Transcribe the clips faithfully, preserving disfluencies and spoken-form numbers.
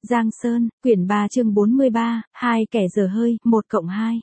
Giang Sơn, quyển ba chương bốn mươi ba, hai kẻ dở hơi, một cộng hai.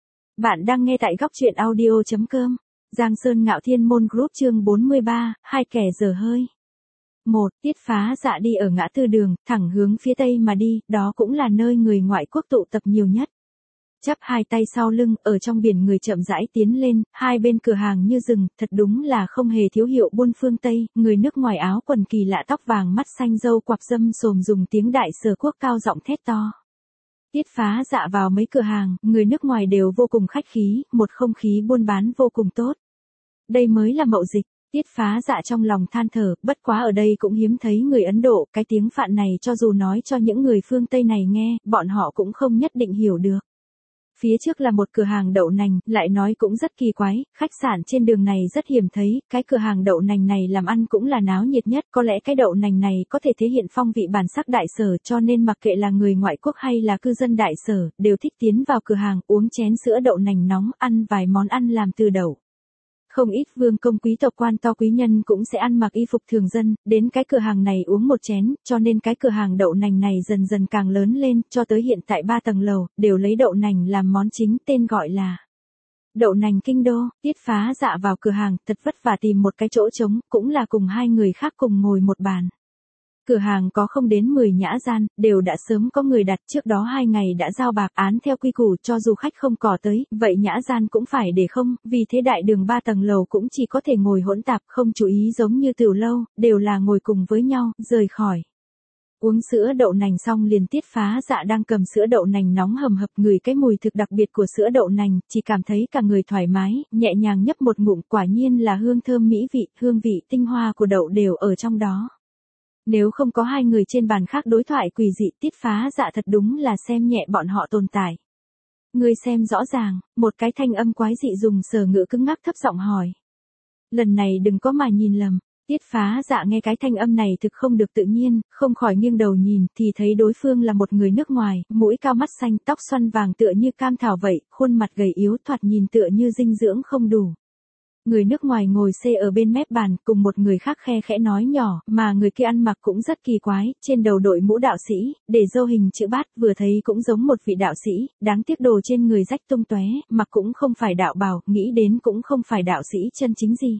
Bạn đang nghe tại góc truyện audio chấm com. Giang Sơn Ngạo Thiên Môn Group chương bốn mươi ba, hai kẻ dở hơi. một. Tiết Phá Dạ đi ở ngã tư đường, thẳng hướng phía tây mà đi, đó cũng là nơi người ngoại quốc tụ tập nhiều nhất. Chắp hai tay sau lưng, ở trong biển người chậm rãi tiến lên, hai bên cửa hàng như rừng, thật đúng là không hề thiếu hiệu buôn phương Tây, người nước ngoài áo quần kỳ lạ tóc vàng mắt xanh râu quặp râm xồm dùng tiếng Đại Sở Quốc cao giọng thét to. Tiết Phá Dạ vào mấy cửa hàng, người nước ngoài đều vô cùng khách khí, một không khí buôn bán vô cùng tốt. Đây mới là mậu dịch. Tiết Phá Dạ trong lòng than thở, bất quá ở đây cũng hiếm thấy người Ấn Độ, cái tiếng Phạn này cho dù nói cho những người phương Tây này nghe, bọn họ cũng không nhất định hiểu được. Phía trước là một cửa hàng đậu nành, lại nói cũng rất kỳ quái, khách sạn trên đường này rất hiếm thấy, cái cửa hàng đậu nành này làm ăn cũng là náo nhiệt nhất, có lẽ cái đậu nành này có thể thể hiện phong vị bản sắc Đại Sở, cho nên mặc kệ là người ngoại quốc hay là cư dân Đại Sở, đều thích tiến vào cửa hàng, uống chén sữa đậu nành nóng, ăn vài món ăn làm từ đậu. Không ít vương công quý tộc quan to quý nhân cũng sẽ ăn mặc y phục thường dân, đến cái cửa hàng này uống một chén, cho nên cái cửa hàng đậu nành này dần dần càng lớn lên, cho tới hiện tại ba tầng lầu, đều lấy đậu nành làm món chính, tên gọi là đậu nành kinh đô. Tiết Phá Dạ vào cửa hàng, thật vất vả tìm một cái chỗ trống, cũng là cùng hai người khác cùng ngồi một bàn. Cửa hàng có không đến mười nhã gian, đều đã sớm có người đặt, trước đó hai ngày đã giao bạc án theo quy củ, cho dù khách không cò tới, vậy nhã gian cũng phải để không, vì thế đại đường ba tầng lầu cũng chỉ có thể ngồi hỗn tạp, không chú ý giống như tiểu lâu, đều là ngồi cùng với nhau, rời khỏi. Uống sữa đậu nành xong liền Tiết Phá Dạ đang cầm sữa đậu nành nóng hầm hập, ngửi cái mùi thực đặc biệt của sữa đậu nành, chỉ cảm thấy cả người thoải mái, nhẹ nhàng nhấp một ngụm, quả nhiên là hương thơm mỹ vị, hương vị tinh hoa của đậu đều ở trong đó. Nếu không có hai người trên bàn khác đối thoại quỷ dị, Tiết Phá Dạ thật đúng là xem nhẹ bọn họ tồn tại. Ngươi xem rõ ràng, một cái thanh âm quái dị dùng sở ngữ cứng ngắc thấp giọng hỏi. Lần này đừng có mà nhìn lầm. Tiết Phá Dạ nghe cái thanh âm này thực không được tự nhiên, không khỏi nghiêng đầu nhìn, thì thấy đối phương là một người nước ngoài, mũi cao mắt xanh, tóc xoăn vàng tựa như cam thảo vậy, khuôn mặt gầy yếu thoạt nhìn tựa như dinh dưỡng không đủ. Người nước ngoài ngồi xê ở bên mép bàn, cùng một người khác khe khẽ nói nhỏ, mà người kia ăn mặc cũng rất kỳ quái, trên đầu đội mũ đạo sĩ, để râu hình chữ bát, vừa thấy cũng giống một vị đạo sĩ, đáng tiếc đồ trên người rách tung tóe, mặc cũng không phải đạo bào, nghĩ đến cũng không phải đạo sĩ chân chính gì.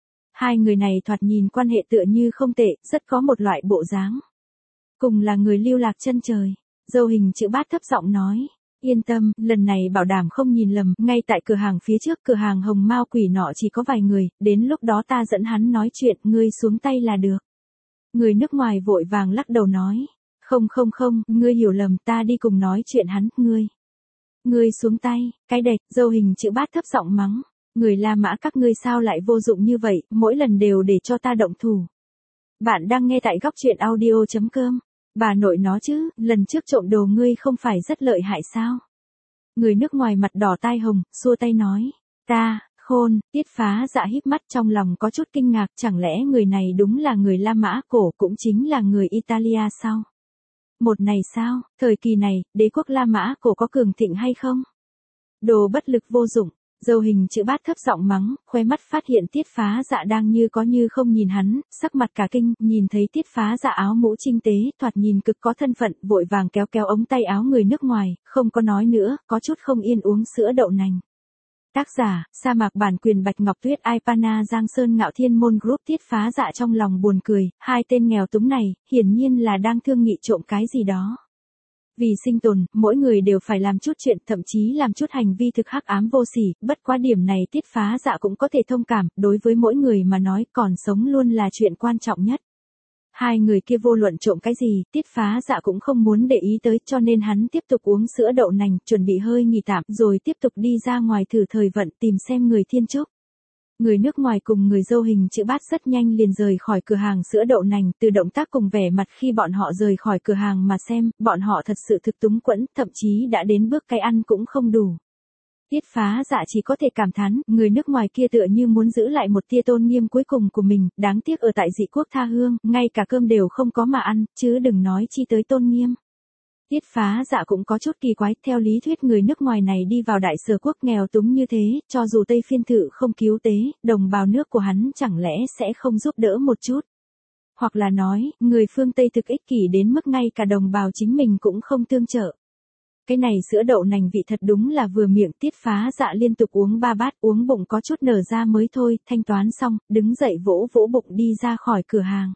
Hai người này thoạt nhìn quan hệ tựa như không tệ, rất có một loại bộ dáng. Cùng là người lưu lạc chân trời, râu hình chữ bát thấp giọng nói. Yên tâm, lần này bảo đảm không nhìn lầm, ngay tại cửa hàng phía trước cửa hàng hồng mao quỷ nọ chỉ có vài người, đến lúc đó ta dẫn hắn nói chuyện, ngươi xuống tay là được. Người nước ngoài vội vàng lắc đầu nói, không không không, ngươi hiểu lầm, ta đi cùng nói chuyện hắn, ngươi. Ngươi xuống tay, cái đệt, dâu hình chữ bát thấp giọng mắng, người La Mã các ngươi sao lại vô dụng như vậy, mỗi lần đều để cho ta động thủ. Bạn đang nghe tại góc truyện audio chấm com. Bà nội nó chứ, lần trước trộm đồ ngươi không phải rất lợi hại sao? Người nước ngoài mặt đỏ tai hồng, xua tay nói. Ta, khôn, Tiết Phá Dạ híp mắt trong lòng có chút kinh ngạc, chẳng lẽ người này đúng là người La Mã cổ cũng chính là người Italia sao? Một này sao, thời kỳ này, đế quốc La Mã cổ có cường thịnh hay không? Đồ bất lực vô dụng. Dâu hình chữ bát thấp giọng mắng, khoe mắt phát hiện Tiết Phá Dạ đang như có như không nhìn hắn, sắc mặt cả kinh, nhìn thấy Tiết Phá Dạ áo mũ trinh tế, thoạt nhìn cực có thân phận, vội vàng kéo kéo ống tay áo người nước ngoài, không có nói nữa, có chút không yên uống sữa đậu nành. Tác giả, sa mạc bản quyền Bạch Ngọc Tuyết Ipana Giang Sơn Ngạo Thiên Môn Group. Tiết Phá Dạ trong lòng buồn cười, hai tên nghèo túng này, hiển nhiên là đang thương nghị trộm cái gì đó. Vì sinh tồn, mỗi người đều phải làm chút chuyện, thậm chí làm chút hành vi thực hắc ám vô sỉ, bất quá điểm này Tiết Phá Dạ cũng có thể thông cảm, đối với mỗi người mà nói còn sống luôn là chuyện quan trọng nhất. Hai người kia vô luận trộm cái gì, Tiết Phá Dạ cũng không muốn để ý tới, cho nên hắn tiếp tục uống sữa đậu nành, chuẩn bị hơi nghỉ tạm, rồi tiếp tục đi ra ngoài thử thời vận tìm xem người thiên trúc. Người nước ngoài cùng người dâu hình chữ bát rất nhanh liền rời khỏi cửa hàng sữa đậu nành, từ động tác cùng vẻ mặt khi bọn họ rời khỏi cửa hàng mà xem, bọn họ thật sự thực túng quẫn, thậm chí đã đến bước cái ăn cũng không đủ. Tiết Phá Dạ chỉ có thể cảm thán, người nước ngoài kia tựa như muốn giữ lại một tia tôn nghiêm cuối cùng của mình, đáng tiếc ở tại dị quốc tha hương, ngay cả cơm đều không có mà ăn, chứ đừng nói chi tới tôn nghiêm. Tiết Phá Dạ cũng có chút kỳ quái, theo lý thuyết người nước ngoài này đi vào Đại Sở Quốc nghèo túng như thế, cho dù Tây Phiên Thự không cứu tế, đồng bào nước của hắn chẳng lẽ sẽ không giúp đỡ một chút. Hoặc là nói, người phương Tây thực ích kỷ đến mức ngay cả đồng bào chính mình cũng không tương trợ. Cái này sữa đậu nành vị thật đúng là vừa miệng. Tiết Phá Dạ liên tục uống ba bát, uống bụng có chút nở ra mới thôi, thanh toán xong, đứng dậy vỗ vỗ bụng đi ra khỏi cửa hàng.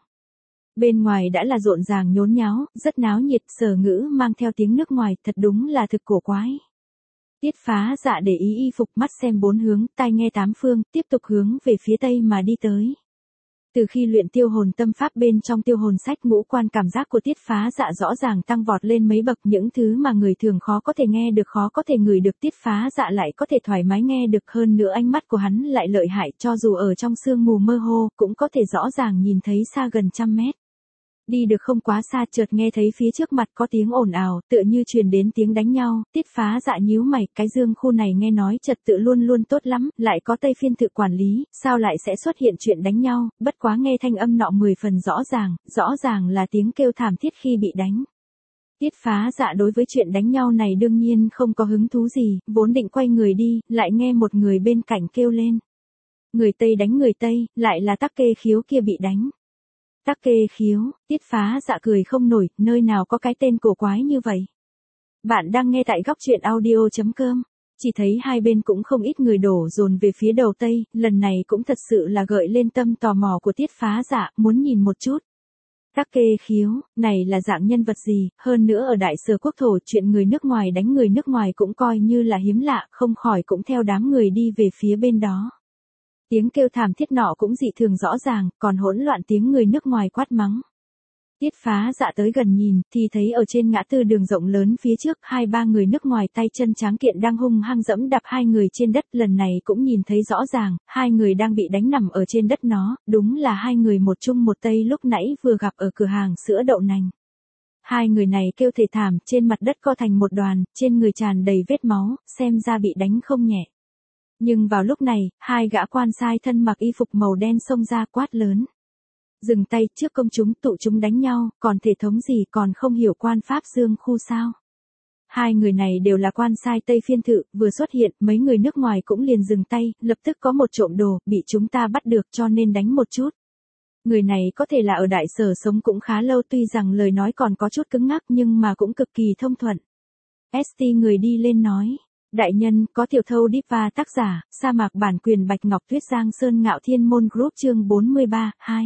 Bên ngoài đã là rộn ràng nhốn nháo, rất náo nhiệt, Sở Ngữ mang theo tiếng nước ngoài, thật đúng là thực cổ quái. Tiết Phá Dạ để ý y phục, mắt xem bốn hướng, tai nghe tám phương, tiếp tục hướng về phía tây mà đi tới. Từ khi luyện tiêu hồn tâm pháp bên trong tiêu hồn sách, ngũ quan cảm giác của Tiết Phá Dạ rõ ràng tăng vọt lên mấy bậc, những thứ mà người thường khó có thể nghe được, khó có thể ngửi được, Tiết Phá Dạ lại có thể thoải mái nghe được. Hơn nữa ánh mắt của hắn lại lợi hại, cho dù ở trong sương mù mơ hồ, cũng có thể rõ ràng nhìn thấy xa gần trăm mét. Đi được không quá xa, chợt nghe thấy phía trước mặt có tiếng ồn ào, tựa như truyền đến tiếng đánh nhau. Tiết Phá Dạ nhíu mày, cái Dương khu này nghe nói trật tự luôn luôn tốt lắm, lại có Tây Phiên tự quản lý, sao lại sẽ xuất hiện chuyện đánh nhau? Bất quá nghe thanh âm nọ mười phần rõ ràng, rõ ràng là tiếng kêu thảm thiết khi bị đánh. Tiết Phá Dạ đối với chuyện đánh nhau này đương nhiên không có hứng thú gì, vốn định quay người đi, lại nghe một người bên cạnh kêu lên. Người Tây đánh người Tây, lại là Tắc Kê Khiếu kia bị đánh. Tắc Kê Khiếu, Tiết Phá Dạ cười không nổi, nơi nào có cái tên cổ quái như vậy. Bạn đang nghe tại góc truyện audio chấm com. Chỉ thấy hai bên cũng không ít người đổ dồn về phía đầu Tây, lần này cũng thật sự là gợi lên tâm tò mò của Tiết Phá Dạ, muốn nhìn một chút. Tắc Kê Khiếu, này là dạng nhân vật gì, hơn nữa ở Đại Sở quốc thổ, chuyện người nước ngoài đánh người nước ngoài cũng coi như là hiếm lạ, không khỏi cũng theo đám người đi về phía bên đó. Tiếng kêu thảm thiết nọ cũng dị thường rõ ràng, còn hỗn loạn tiếng người nước ngoài quát mắng. Tiết Phá Dạ tới gần nhìn, thì thấy ở trên ngã tư đường rộng lớn phía trước, hai ba người nước ngoài tay chân tráng kiện đang hung hăng dẫm đạp hai người trên đất. Lần này cũng nhìn thấy rõ ràng, hai người đang bị đánh nằm ở trên đất nó, đúng là hai người một Trung một Tây lúc nãy vừa gặp ở cửa hàng sữa đậu nành. Hai người này kêu thê thảm, trên mặt đất co thành một đoàn, trên người tràn đầy vết máu, xem ra bị đánh không nhẹ. Nhưng vào lúc này, hai gã quan sai thân mặc y phục màu đen xông ra quát lớn. Dừng tay, trước công chúng, tụ chúng đánh nhau, còn thể thống gì, còn không hiểu quan pháp Dương khu sao? Hai người này đều là quan sai Tây Phiên tự, vừa xuất hiện, mấy người nước ngoài cũng liền dừng tay, lập tức có một trộm đồ, bị chúng ta bắt được cho nên đánh một chút. Người này có thể là ở Đại Sở sống cũng khá lâu, tuy rằng lời nói còn có chút cứng ngắc nhưng mà cũng cực kỳ thông thuận. ét tê người đi lên nói. Đại nhân, có tiểu thâu Diva tác giả, sa mạc bản quyền Bạch Ngọc Tuyết Giang Sơn Ngạo Thiên Môn Group chương bốn mươi ba, hai.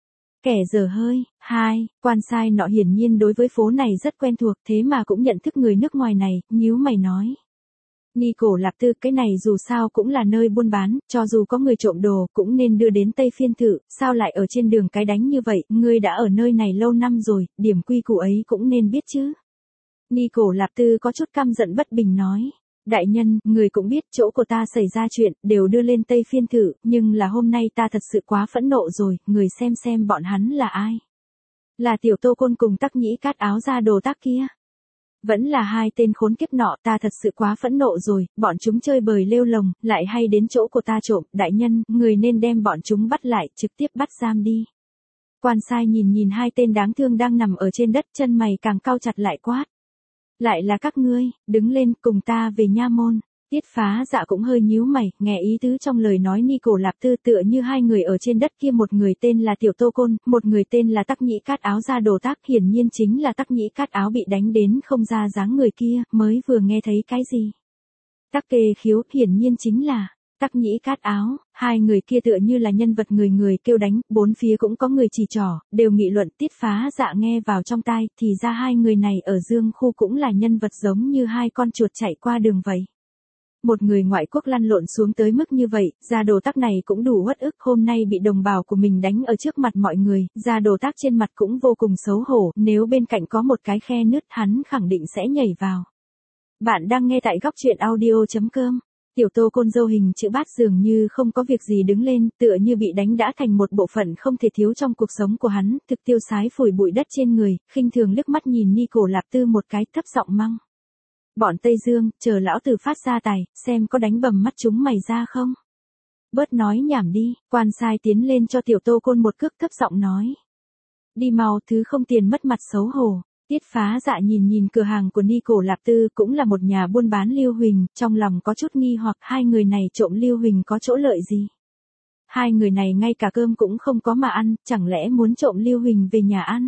Kẻ dở hơi, hai, quan sai nọ hiển nhiên đối với phố này rất quen thuộc, thế mà cũng nhận thức người nước ngoài này, nhíu mày nói. Ni Cổ Lạp Tư, cái này dù sao cũng là nơi buôn bán, cho dù có người trộm đồ, cũng nên đưa đến Tây Phiên tự, sao lại ở trên đường cái đánh như vậy, ngươi đã ở nơi này lâu năm rồi, điểm quy củ ấy cũng nên biết chứ. Ni Cổ Lạp Tư có chút căm giận bất bình nói. Đại nhân, người cũng biết chỗ của ta xảy ra chuyện, đều đưa lên Tây Phiên thử, nhưng là hôm nay ta thật sự quá phẫn nộ rồi, người xem xem bọn hắn là ai. Là Tiểu Tô Côn cùng Tắc Nhĩ Cát áo da đồ tác kia. Vẫn là hai tên khốn kiếp nọ, ta thật sự quá phẫn nộ rồi, bọn chúng chơi bời lêu lồng, lại hay đến chỗ của ta trộm, đại nhân, người nên đem bọn chúng bắt lại, trực tiếp bắt giam đi. Quan sai nhìn nhìn hai tên đáng thương đang nằm ở trên đất, chân mày càng cau chặt lại quát. Lại là các ngươi, đứng lên, cùng ta về nha môn. Tiết Phá Dạ cũng hơi nhíu mày, nghe ý tứ trong lời nói Ni Cổ Lạp Tư, tựa như hai người ở trên đất kia, một người tên là Tiểu Tô Côn, một người tên là Tắc Nhĩ Cát áo da đồ tác, hiển nhiên chính là Tắc Nhĩ Cát áo bị đánh đến không ra dáng người kia, mới vừa nghe thấy cái gì. Tắc Kê Khiếu, hiển nhiên chính là Tắc Nhĩ Cát áo, hai người kia tựa như là nhân vật người người kêu đánh, bốn phía cũng có người chỉ trỏ, đều nghị luận. Tiết Phá Dạ nghe vào trong tai, thì ra hai người này ở Dương khu cũng là nhân vật giống như hai con chuột chạy qua đường vậy. Một người ngoại quốc lăn lộn xuống tới mức như vậy, Gia Đồ Tác này cũng đủ uất ức, hôm nay bị đồng bào của mình đánh ở trước mặt mọi người, Gia Đồ Tác trên mặt cũng vô cùng xấu hổ, nếu bên cạnh có một cái khe nứt hắn khẳng định sẽ nhảy vào. Bạn đang nghe tại góc truyện audio chấm com. Tiểu Tô Côn dâu hình chữ bát dường như không có việc gì đứng lên, tựa như bị đánh đã thành một bộ phận không thể thiếu trong cuộc sống của hắn, thực tiêu sái phủi bụi đất trên người, khinh thường liếc mắt nhìn Ni Cổ Lạp Tư một cái, thấp giọng măng. Bọn Tây Dương, chờ lão tử phát ra tài, xem có đánh bầm mắt chúng mày ra không. Bớt nói nhảm đi, quan sai tiến lên cho Tiểu Tô Côn một cước, thấp giọng nói. Đi mau, thứ không tiền mất mặt xấu hổ. Tiết Phá Dạ nhìn nhìn cửa hàng của Ni Cổ Lạp Tư, cũng là một nhà buôn bán lưu huỳnh, trong lòng có chút nghi hoặc hai người này trộm lưu huỳnh có chỗ lợi gì. hai người này ngay cả cơm cũng không có mà ăn, chẳng lẽ muốn trộm Lưu Huỳnh về nhà ăn.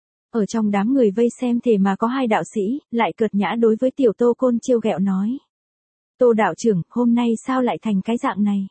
Ở trong đám người vây xem thể mà có hai đạo sĩ, lại cợt nhã đối với Tiểu Tô Côn trêu ghẹo nói. Tô đạo trưởng, hôm nay sao lại thành cái dạng này?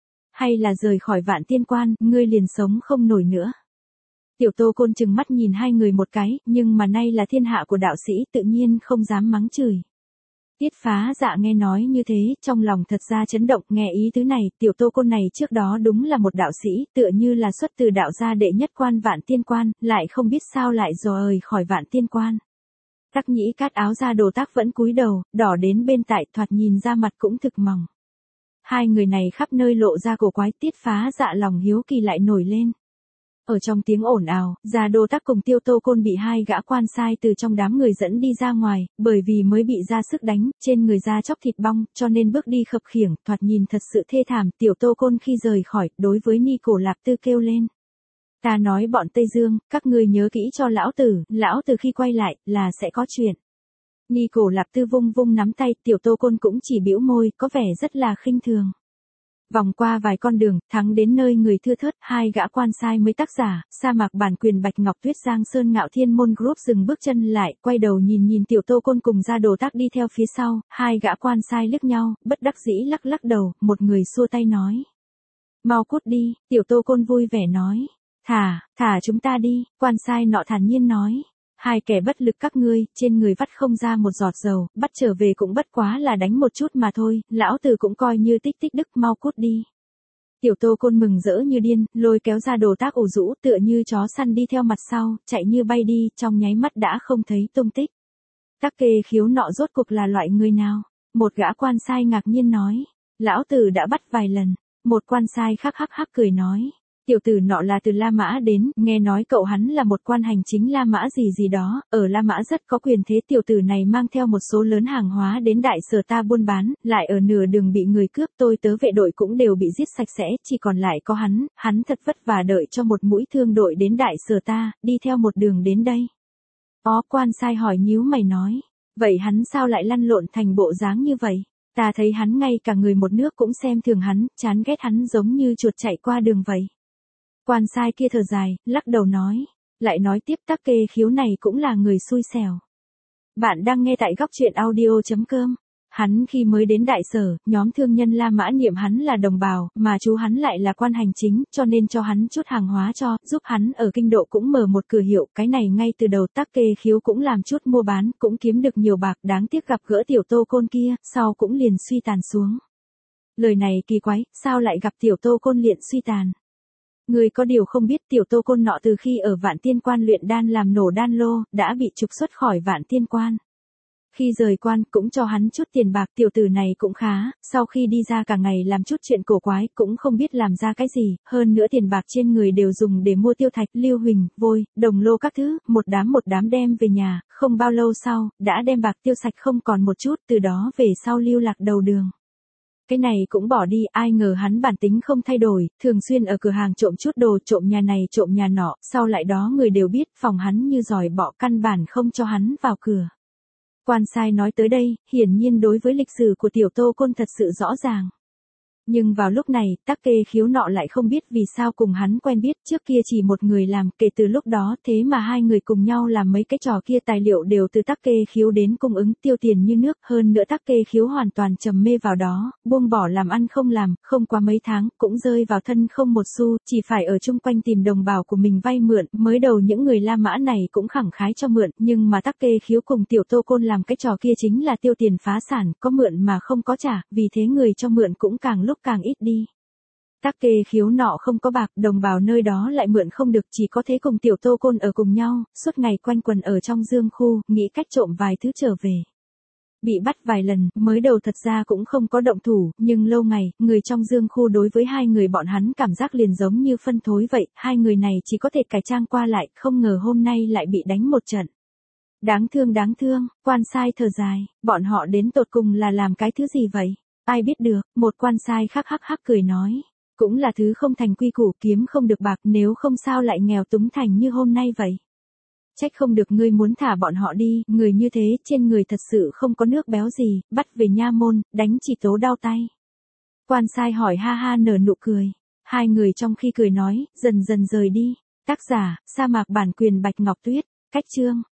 Hay là rời khỏi Vạn Tiên Quan, ngươi liền sống không nổi nữa? Tiểu Tô Côn chừng mắt nhìn hai người một cái, nhưng mà nay là thiên hạ của đạo sĩ tự nhiên không dám mắng chửi. Tiết Phá Dạ nghe nói như thế, trong lòng thật ra chấn động, nghe ý tứ này, Tiểu Tô Côn này trước đó đúng là một đạo sĩ, tựa như là xuất từ đạo gia đệ nhất quan Vạn Tiên Quan, lại không biết sao lại rời khỏi Vạn Tiên Quan. Tắc Nhĩ Cát áo da Đồ Tác vẫn cúi đầu, đỏ đến bên tại, thoạt nhìn ra mặt cũng thực mỏng. Hai người này khắp nơi lộ ra cổ quái, Tiết Phá Dạ lòng hiếu kỳ lại nổi lên. Ở trong tiếng ồn ào, Gia Đô Tác cùng Tiêu Tô Côn bị hai gã quan sai từ trong đám người dẫn đi ra ngoài, bởi vì mới bị ra sức đánh, trên người da chóc thịt bong, cho nên bước đi khập khiễng, thoạt nhìn thật sự thê thảm. Tiểu Tô Côn khi rời khỏi, đối với Ni Cổ Lạp Tư kêu lên. Ta nói bọn Tây Dương, các ngươi nhớ kỹ cho lão tử, lão tử khi quay lại, là sẽ có chuyện. Ni Cổ Lạp Tư vung vung nắm tay, Tiểu Tô Côn cũng chỉ bĩu môi, có vẻ rất là khinh thường. Vòng qua vài con đường, thắng đến nơi người thưa thớt, hai gã quan sai mới tác giả, sa mạc bản quyền Bạch Ngọc Tuyết Giang Sơn Ngạo Thiên Môn Group dừng bước chân lại, quay đầu nhìn nhìn Tiểu Tô Côn cùng Gia Đồ Tác đi theo phía sau, hai gã quan sai liếc nhau, bất đắc dĩ lắc lắc đầu, một người xua tay nói. Mau cút đi, Tiểu Tô Côn vui vẻ nói. Thả, thả chúng ta đi, quan sai nọ thản nhiên nói. Hai kẻ bất lực các ngươi, trên người vắt không ra một giọt dầu, bắt trở về cũng bất quá là đánh một chút mà thôi, lão tử cũng coi như tích tích đức, mau cút đi. Tiểu Tô Côn mừng rỡ như điên, lôi kéo Ra Đồ Tác ủ rũ tựa như chó săn đi theo mặt sau, chạy như bay đi, trong nháy mắt đã không thấy tung tích. Tắc Kê Khiếu nọ rốt cuộc là loại người nào? Một gã quan sai ngạc nhiên nói. Lão tử đã bắt vài lần. Một quan sai khắc hắc hắc cười nói. Tiểu tử nọ là từ La Mã đến, nghe nói cậu hắn là một quan hành chính La Mã gì gì đó, ở La Mã rất có quyền thế. Tiểu tử này mang theo một số lớn hàng hóa đến đại sở ta buôn bán, lại ở nửa đường bị người cướp, tôi tớ vệ đội cũng đều bị giết sạch sẽ, chỉ còn lại có hắn, hắn thật vất vả đợi cho một mũi thương đội đến đại sở ta, đi theo một đường đến đây. Ó quan sai hỏi nhíu mày nói, vậy hắn sao lại lăn lộn thành bộ dáng như vậy? Ta thấy hắn ngay cả người một nước cũng xem thường hắn, chán ghét hắn giống như chuột chạy qua đường vậy. Quan sai kia thở dài, lắc đầu nói, lại nói tiếp Tắc Kê Khiếu này cũng là người xui xẻo. Bạn đang nghe tại góc truyện audio chấm com. Hắn khi mới đến đại sở, nhóm thương nhân La Mã niệm hắn là đồng bào, mà chú hắn lại là quan hành chính, cho nên cho hắn chút hàng hóa cho, giúp hắn ở kinh độ cũng mở một cửa hiệu, cái này ngay từ đầu Tắc Kê Khiếu cũng làm chút mua bán, cũng kiếm được nhiều bạc, đáng tiếc gặp gỡ Tiểu Tô Côn kia, sau cũng liền suy tàn xuống. Lời này kỳ quái, sao lại gặp Tiểu Tô Côn liền suy tàn? Người có điều không biết Tiểu Tô Côn nọ từ khi ở Vạn Tiên Quan luyện đan làm nổ đan lô, đã bị trục xuất khỏi Vạn Tiên Quan. Khi rời quan cũng cho hắn chút tiền bạc, tiểu tử này cũng khá, sau khi đi ra cả ngày làm chút chuyện cổ quái, cũng không biết làm ra cái gì, hơn nữa tiền bạc trên người đều dùng để mua tiêu thạch, lưu huỳnh, vôi, đồng lô các thứ, một đám một đám đem về nhà, không bao lâu sau, đã đem bạc tiêu sạch không còn một chút, từ đó về sau lưu lạc đầu đường. Cái này cũng bỏ đi, ai ngờ hắn bản tính không thay đổi, thường xuyên ở cửa hàng trộm chút đồ, trộm nhà này trộm nhà nọ, sau lại đó người đều biết, phòng hắn như giỏi bọ, căn bản không cho hắn vào cửa. Quan sai nói tới đây, hiển nhiên đối với lịch sử của Tiểu Tô Côn thật sự rõ ràng. Nhưng vào lúc này, Tắc Kê Khiếu nọ lại không biết vì sao cùng hắn quen biết, trước kia chỉ một người làm, kể từ lúc đó thế mà hai người cùng nhau làm mấy cái trò kia, tài liệu đều từ Tắc Kê Khiếu đến cung ứng, tiêu tiền như nước, hơn nữa Tắc Kê Khiếu hoàn toàn trầm mê vào đó, buông bỏ làm ăn không làm, không qua mấy tháng, cũng rơi vào thân không một xu, chỉ phải ở chung quanh tìm đồng bào của mình vay mượn, mới đầu những người La Mã này cũng khẳng khái cho mượn, nhưng mà Tắc Kê Khiếu cùng Tiểu Tô Côn làm cái trò kia chính là tiêu tiền phá sản, có mượn mà không có trả, vì thế người cho mượn cũng càng lúc càng ít đi. Tắc Kê Khiếu nọ không có bạc, đồng bào nơi đó lại mượn không được, chỉ có thế cùng Tiểu Tô Côn ở cùng nhau, suốt ngày quanh quần ở trong dương khu, nghĩ cách trộm vài thứ trở về. Bị bắt vài lần, mới đầu thật ra cũng không có động thủ, nhưng lâu ngày, người trong dương khu đối với hai người bọn hắn cảm giác liền giống như phân thối vậy, hai người này chỉ có thể cải trang qua lại, không ngờ hôm nay lại bị đánh một trận. Đáng thương đáng thương, quan sai thở dài, bọn họ đến tột cùng là làm cái thứ gì vậy? Ai biết được, một quan sai khắc hắc hắc cười nói. Cũng là thứ không thành quy củ, kiếm không được bạc, nếu không sao lại nghèo túng thành như hôm nay vậy. Trách không được ngươi muốn thả bọn họ đi, người như thế, trên người thật sự không có nước béo gì, bắt về nha môn, đánh chỉ tố đau tay. Quan sai hỏi ha ha nở nụ cười. Hai người trong khi cười nói, dần dần rời đi. Tác giả, sa mạc bản quyền Bạch Ngọc Tuyết. Cách chương.